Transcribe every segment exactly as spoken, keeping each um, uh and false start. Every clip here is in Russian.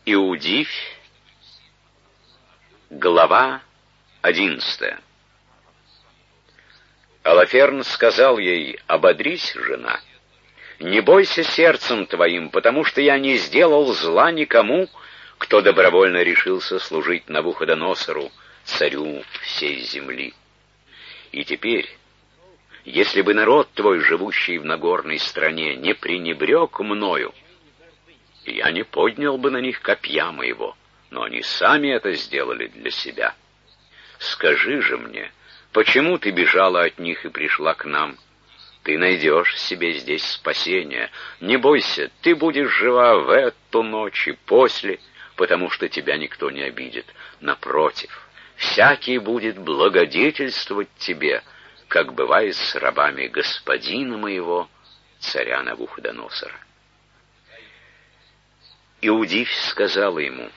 Иудивь, глава одиннадцатая. Алаферн сказал ей: «Ободрись, жена, не бойся сердцем твоим, потому что я не сделал зла никому, кто добровольно решился служить Навуходоносору, царю всей земли. И теперь, если бы народ твой, живущий в Нагорной стране, не пренебрег мною, я не поднял бы на них копья моего, но они сами это сделали для себя. Скажи же мне, почему ты бежала от них и пришла к нам? Ты найдешь себе здесь спасение. Не бойся, ты будешь жива в эту ночь и после, потому что тебя никто не обидит. Напротив, всякий будет благодетельствовать тебе, как бывает с рабами господина моего, царя Навуходоносора». Иудивь сказала ему: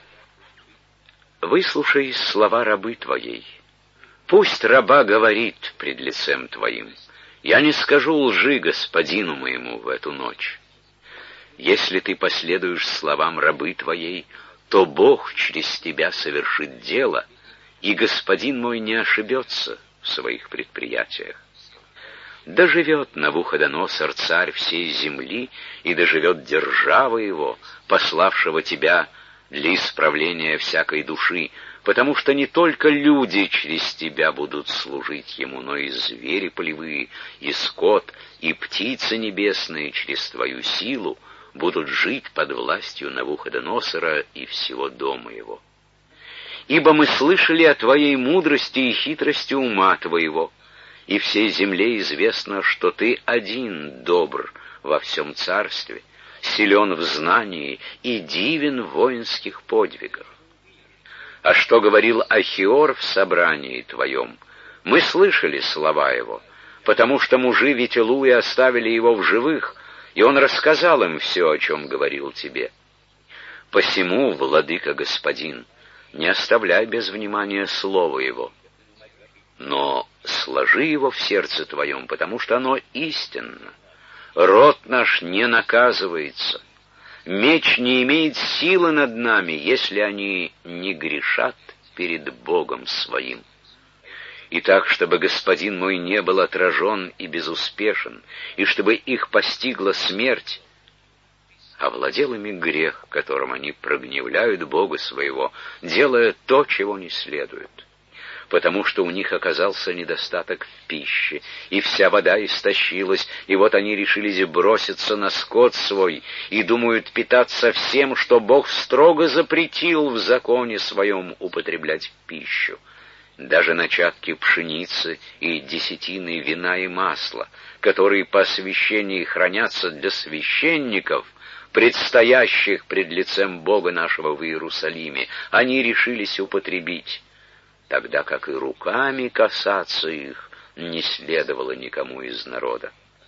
«Выслушай слова рабы твоей. Пусть раба говорит пред лицем твоим. Я не скажу лжи господину моему в эту ночь. Если ты последуешь словам рабы твоей, то Бог через тебя совершит дело, и господин мой не ошибется в своих предприятиях. Доживет Навуходоносор, царь всей земли, и доживет держава его, пославшего тебя для исправления всякой души, потому что не только люди через тебя будут служить ему, но и звери полевые, и скот, и птицы небесные через твою силу будут жить под властью Навуходоносора и всего дома его. Ибо мы слышали о твоей мудрости и хитрости ума твоего, и всей земле известно, что ты один добр во всем царстве, силен в знании и дивен в воинских подвигах. А что говорил Ахиор в собрании твоем, мы слышали слова его, потому что мужи Вителуи оставили его в живых, и он рассказал им все, о чем говорил тебе. Посему, владыка господин, не оставляй без внимания слово его, но сложи его в сердце твоем, потому что оно истинно. Род наш не наказывается, меч не имеет силы над нами, если они не грешат перед Богом своим. И так, чтобы господин мой не был отражен и безуспешен, и чтобы их постигла смерть, овладел ими грех, которым они прогневляют Бога своего, делая то, чего не следует. Потому что у них оказался недостаток в пище, и вся вода истощилась, и вот они решились броситься на скот свой, и думают питаться всем, что Бог строго запретил в законе своем употреблять в пищу. Даже начатки пшеницы и десятины вина и масла, которые по освящении хранятся для священников, предстоящих пред лицем Бога нашего в Иерусалиме, они решились употребить, тогда как и руками касаться их не следовало никому из народа.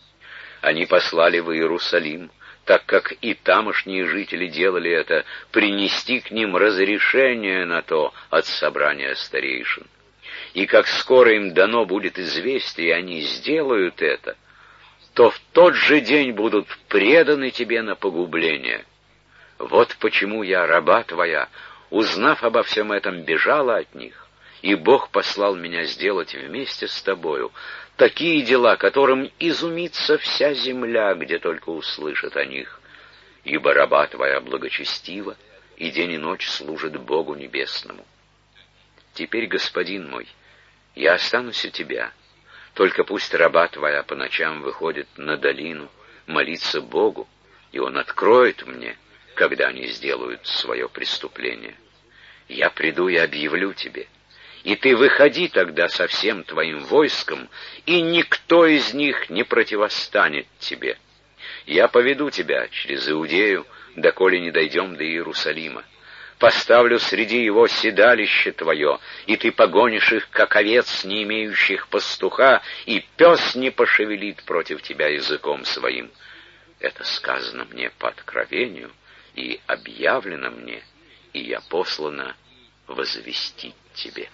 Они послали в Иерусалим, так как и тамошние жители делали это, принести к ним разрешение на то от собрания старейшин. И как скоро им дано будет известие, и они сделают это, то в тот же день будут преданы тебе на погубление. Вот почему я, раба твоя, узнав обо всем этом, бежала от них, и Бог послал меня сделать вместе с тобою такие дела, которым изумится вся земля, где только услышит о них, ибо раба твоя благочестива, и день и ночь служит Богу Небесному. Теперь, господин мой, я останусь у тебя, только пусть раба твоя по ночам выходит на долину молиться Богу, и Он откроет мне, когда они сделают свое преступление. Я приду и объявлю тебе, и ты выходи тогда со всем твоим войском, и никто из них не противостанет тебе. Я поведу тебя через Иудею, доколе не дойдем до Иерусалима. Поставлю среди его седалище твое, и ты погонишь их, как овец, не имеющих пастуха, и пес не пошевелит против тебя языком своим. Это сказано мне по откровению, и объявлено мне, и я послана возвестить тебе».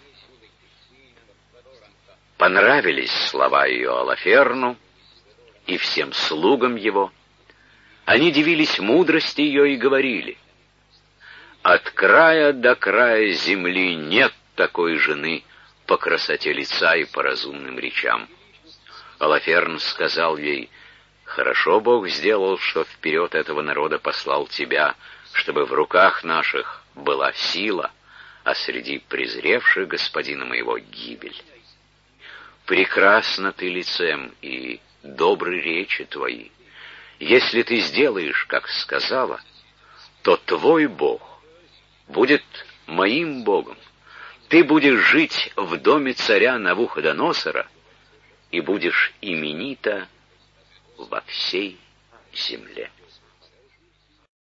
Понравились слова ее Алаферну и всем слугам его. Они дивились мудрости ее и говорили: От края до края земли нет такой жены по красоте лица и по разумным речам. Алаферн сказал ей: «Хорошо Бог сделал, что вперед этого народа послал тебя, чтобы в руках наших была сила, а среди презревших господина моего гибель. Прекрасна ты лицем, и добры речи твои. Если ты сделаешь, как сказала, то твой Бог будет моим Богом. Ты будешь жить в доме царя Навуходоносора и будешь именита во всей земле».